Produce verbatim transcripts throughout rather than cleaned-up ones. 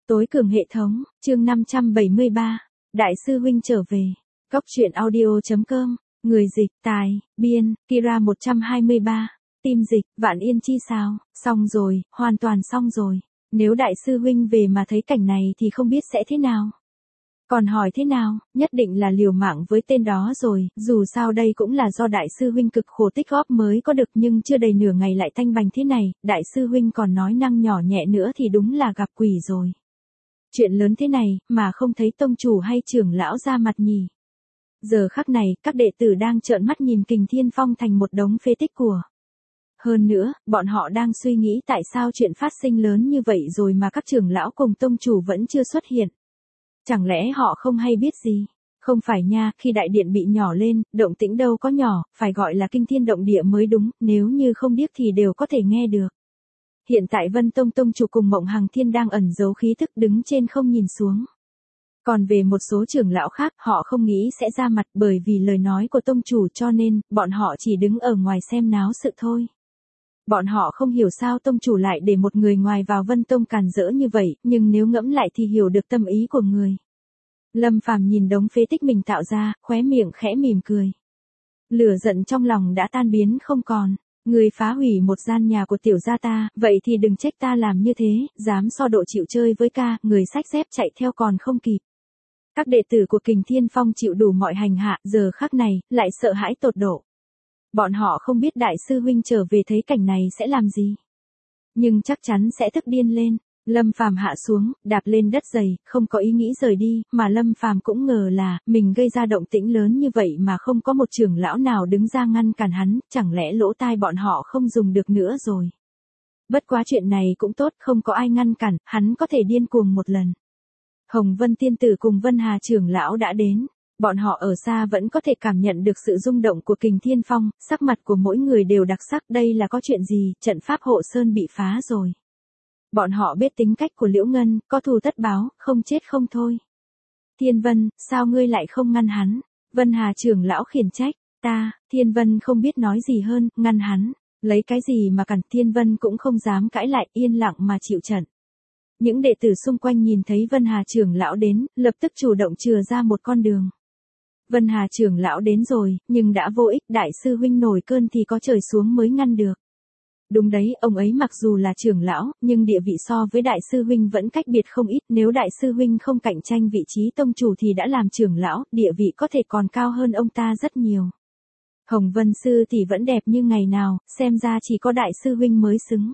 Tối cường hệ thống, chương năm trăm bảy mươi ba, Đại sư huynh trở về. Cốc truyện audio.com, người dịch, tài, biên, Kira một trăm hai mươi ba, tim dịch, Vạn Yên Chi sao, xong rồi, hoàn toàn xong rồi. Nếu đại sư huynh về mà thấy cảnh này thì không biết sẽ thế nào. Còn hỏi thế nào, nhất định là liều mạng với tên đó rồi, dù sao đây cũng là do đại sư huynh cực khổ tích góp mới có được, nhưng chưa đầy nửa ngày lại thanh bành thế này, đại sư huynh còn nói năng nhỏ nhẹ nữa thì đúng là gặp quỷ rồi. Chuyện lớn thế này, mà không thấy tông chủ hay trưởng lão ra mặt nhỉ. Giờ khắc này, các đệ tử đang trợn mắt nhìn Kình Thiên Phong thành một đống phế tích của. Hơn nữa, bọn họ đang suy nghĩ tại sao chuyện phát sinh lớn như vậy rồi mà các trưởng lão cùng tông chủ vẫn chưa xuất hiện. Chẳng lẽ họ không hay biết gì? Không phải nha, khi đại điện bị nhỏ lên, động tĩnh đâu có nhỏ, phải gọi là kinh thiên động địa mới đúng, nếu như không biết thì đều có thể nghe được. Hiện tại Vân Tông Tông chủ cùng Mộng Hằng Thiên đang ẩn giấu khí thức đứng trên không nhìn xuống. Còn về một số trưởng lão khác, họ không nghĩ sẽ ra mặt bởi vì lời nói của tông chủ, cho nên, bọn họ chỉ đứng ở ngoài xem náo sự thôi. Bọn họ không hiểu sao tông chủ lại để một người ngoài vào Vân Tông càn rỡ như vậy, nhưng nếu ngẫm lại thì hiểu được tâm ý của người. Lâm Phàm nhìn đống phế tích mình tạo ra, khóe miệng khẽ mỉm cười. Lửa giận trong lòng đã tan biến không còn. Người phá hủy một gian nhà của tiểu gia ta, vậy thì đừng trách ta làm như thế, dám so độ chịu chơi với ca, người xách dép chạy theo còn không kịp. Các đệ tử của Kình Thiên Phong chịu đủ mọi hành hạ, giờ khắc này, lại sợ hãi tột độ. Bọn họ không biết đại sư huynh trở về thấy cảnh này sẽ làm gì. Nhưng chắc chắn sẽ tức điên lên. Lâm Phàm hạ xuống, đạp lên đất dày, không có ý nghĩ rời đi, mà Lâm Phàm cũng ngờ là, mình gây ra động tĩnh lớn như vậy mà không có một trưởng lão nào đứng ra ngăn cản hắn, chẳng lẽ lỗ tai bọn họ không dùng được nữa rồi. Bất quá chuyện này cũng tốt, không có ai ngăn cản, hắn có thể điên cuồng một lần. Hồng Vân Tiên Tử cùng Vân Hà trưởng lão đã đến. Bọn họ ở xa vẫn có thể cảm nhận được sự rung động của Kình Thiên Phong, sắc mặt của mỗi người đều đặc sắc, đây là có chuyện gì, trận pháp hộ sơn bị phá rồi. Bọn họ biết tính cách của Liễu Ngân, có thù tất báo, không chết không thôi. Thiên Vân, sao ngươi lại không ngăn hắn? Vân Hà trưởng lão khiển trách, ta, Thiên Vân không biết nói gì hơn, ngăn hắn, lấy cái gì mà cản. Thiên Vân cũng không dám cãi lại, yên lặng mà chịu trận. Những đệ tử xung quanh nhìn thấy Vân Hà trưởng lão đến, lập tức chủ động chừa ra một con đường. Vân Hà trưởng lão đến rồi, nhưng đã vô ích, đại sư huynh nổi cơn thì có trời xuống mới ngăn được. Đúng đấy, ông ấy mặc dù là trưởng lão, nhưng địa vị so với đại sư huynh vẫn cách biệt không ít, nếu đại sư huynh không cạnh tranh vị trí tông chủ thì đã làm trưởng lão, địa vị có thể còn cao hơn ông ta rất nhiều. Hồng Vân sư tỷ vẫn đẹp như ngày nào, xem ra chỉ có đại sư huynh mới xứng.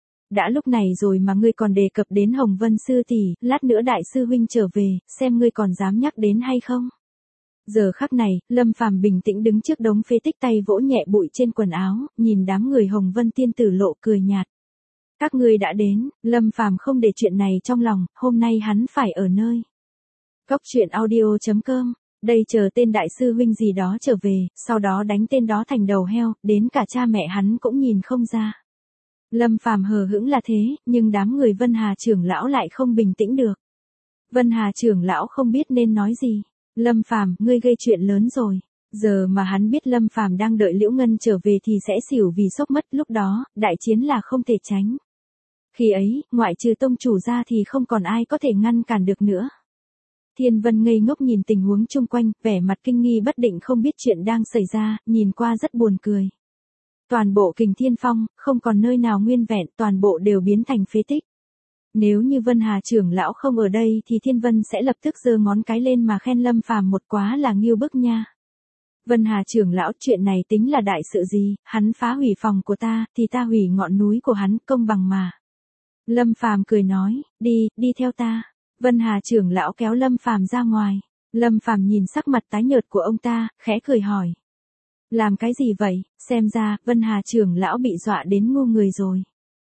Đã lúc này rồi mà ngươi còn đề cập đến Hồng Vân sư tỷ, lát nữa đại sư huynh trở về, xem ngươi còn dám nhắc đến hay không. Giờ khắc này, Lâm Phàm bình tĩnh đứng trước đống phế tích, tay vỗ nhẹ bụi trên quần áo, nhìn đám người Hồng Vân Tiên Tử lộ cười nhạt. Các ngươi đã đến, Lâm Phàm không để chuyện này trong lòng, hôm nay hắn phải ở nơi. Cốc truyện audio.com, đây chờ tên đại sư huynh gì đó trở về, sau đó đánh tên đó thành đầu heo, đến cả cha mẹ hắn cũng nhìn không ra. Lâm Phàm hờ hững là thế, nhưng đám người Vân Hà trưởng lão lại không bình tĩnh được. Vân Hà trưởng lão không biết nên nói gì. Lâm Phàm, ngươi gây chuyện lớn rồi. Giờ mà hắn biết Lâm Phàm đang đợi Liễu Ngân trở về thì sẽ xỉu vì sốc mất, lúc đó, đại chiến là không thể tránh. Khi ấy, ngoại trừ tông chủ ra thì không còn ai có thể ngăn cản được nữa. Thiên Vân ngây ngốc nhìn tình huống chung quanh, vẻ mặt kinh nghi bất định không biết chuyện đang xảy ra, nhìn qua rất buồn cười. Toàn bộ Kình Thiên Phong, không còn nơi nào nguyên vẹn, toàn bộ đều biến thành phế tích. Nếu như Vân Hà trưởng lão không ở đây thì Thiên Vân sẽ lập tức giơ ngón cái lên mà khen Lâm Phàm một quá là nghiêu bức nha. Vân Hà trưởng lão, chuyện này tính là đại sự gì, hắn phá hủy phòng của ta, thì ta hủy ngọn núi của hắn, công bằng mà. Lâm Phàm cười nói, đi, đi theo ta. Vân Hà trưởng lão kéo Lâm Phàm ra ngoài. Lâm Phàm nhìn sắc mặt tái nhợt của ông ta, khẽ cười hỏi. Làm cái gì vậy, xem ra, Vân Hà trưởng lão bị dọa đến ngu người rồi.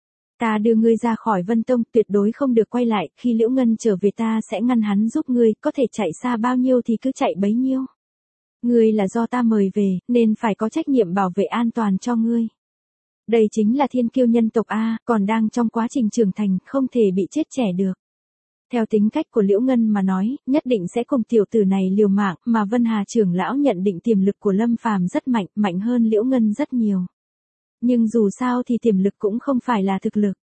Ta đưa ngươi ra khỏi Vân Tông, tuyệt đối không được quay lại, khi Liễu Ngân trở về ta sẽ ngăn hắn giúp ngươi, có thể chạy xa bao nhiêu thì cứ chạy bấy nhiêu. Ngươi là do ta mời về, nên phải có trách nhiệm bảo vệ an toàn cho ngươi. Đây chính là thiên kiêu nhân tộc A, còn đang trong quá trình trưởng thành, không thể bị chết trẻ được. Theo tính cách của Liễu Ngân mà nói, nhất định sẽ cùng tiểu tử này liều mạng, mà Vân Hà trưởng lão nhận định tiềm lực của Lâm Phàm rất mạnh, mạnh hơn Liễu Ngân rất nhiều. Nhưng dù sao thì tiềm lực cũng không phải là thực lực.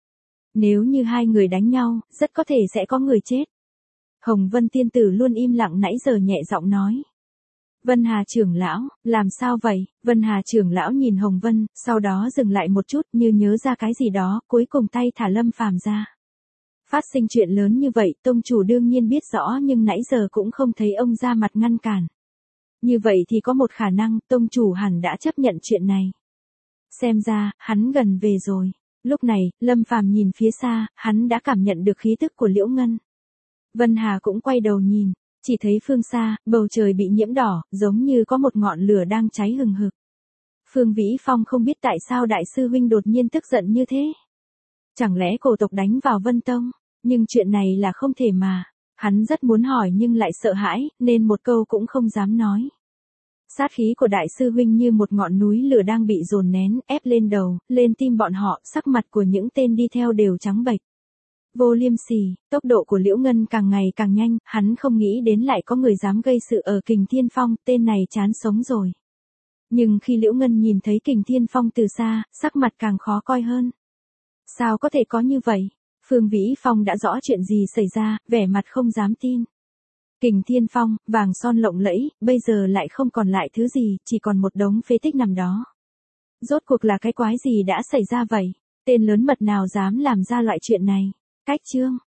Nếu như hai người đánh nhau, rất có thể sẽ có người chết. Hồng Vân tiên tử luôn im lặng nãy giờ nhẹ giọng nói. Vân Hà trưởng lão, làm sao vậy? Vân Hà trưởng lão nhìn Hồng Vân, sau đó dừng lại một chút như nhớ ra cái gì đó, cuối cùng tay thả Lâm Phàm ra. Phát sinh chuyện lớn như vậy, tông chủ đương nhiên biết rõ nhưng nãy giờ cũng không thấy ông ra mặt ngăn cản. Như vậy thì có một khả năng, tông chủ hẳn đã chấp nhận chuyện này. Xem ra, hắn gần về rồi. Lúc này, Lâm Phàm nhìn phía xa, hắn đã cảm nhận được khí tức của Liễu Ngân. Vân Hà cũng quay đầu nhìn, chỉ thấy phương xa, bầu trời bị nhiễm đỏ, giống như có một ngọn lửa đang cháy hừng hực. Phương Vĩ Phong không biết tại sao đại sư huynh đột nhiên tức giận như thế. Chẳng lẽ cổ tộc đánh vào Vân Tông, nhưng chuyện này là không thể mà. Hắn rất muốn hỏi nhưng lại sợ hãi, nên một câu cũng không dám nói. Sát khí của đại sư huynh như một ngọn núi lửa đang bị dồn nén, ép lên đầu, lên tim bọn họ, sắc mặt của những tên đi theo đều trắng bệch. Vô Liêm Sỉ, tốc độ của Liễu Ngân càng ngày càng nhanh, hắn không nghĩ đến lại có người dám gây sự ở Kình Thiên Phong, tên này chán sống rồi. Nhưng khi Liễu Ngân nhìn thấy Kình Thiên Phong từ xa, sắc mặt càng khó coi hơn. Sao có thể có như vậy? Phương Vĩ Phong đã rõ chuyện gì xảy ra, vẻ mặt không dám tin. Kình Thiên Phong, vàng son lộng lẫy, bây giờ lại không còn lại thứ gì, chỉ còn một đống phế tích nằm đó. Rốt cuộc là cái quái gì đã xảy ra vậy? Tên lớn mật nào dám làm ra loại chuyện này? Cách chương